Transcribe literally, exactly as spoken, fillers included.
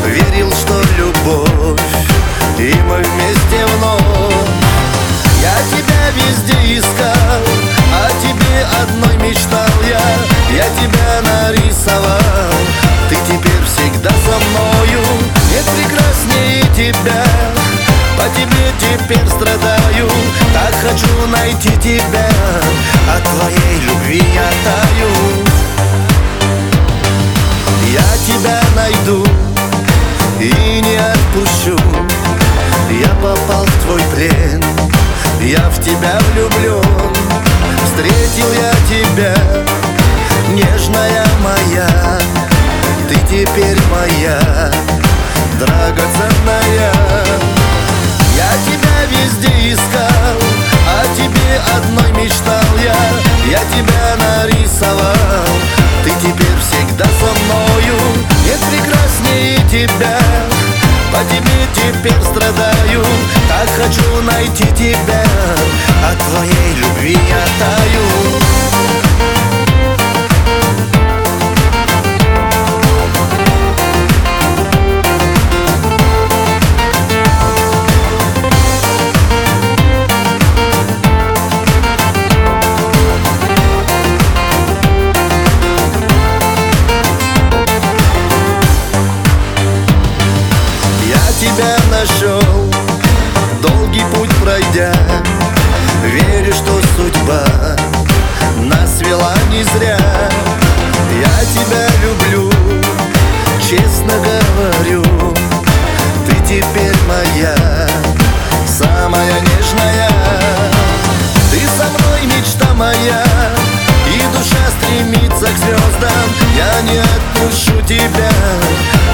верил, что любовь, и мы вместе вновь. Я тебя везде искал, о тебе одной мечтал я. Я тебя нарисовал, ты теперь всегда со мною. Нет прекраснее тебя, по тебе теперь страдаю. Так хочу найти тебя, от твоей любви я таю. Я тебя найду и не отпущу. Я попал в твой плен, я в тебя влюблен. Встретил я тебя, нежная моя, ты теперь моя, драгоценная. Я тебя везде искал, о тебе одной мечтал я. Я тебя нарисовал, ты теперь всегда со мною. Нет прекраснее тебя, по тебе теперь страдаю. Так хочу найти тебя, от твоей любви я таю. Тебя нашел, долгий путь пройдя, верю, что судьба нас вела не зря. Я тебя люблю, честно говорю, ты теперь моя, самая нежная. Ты со мной мечта моя, и душа стремится к звездам. Я не отпущу тебя,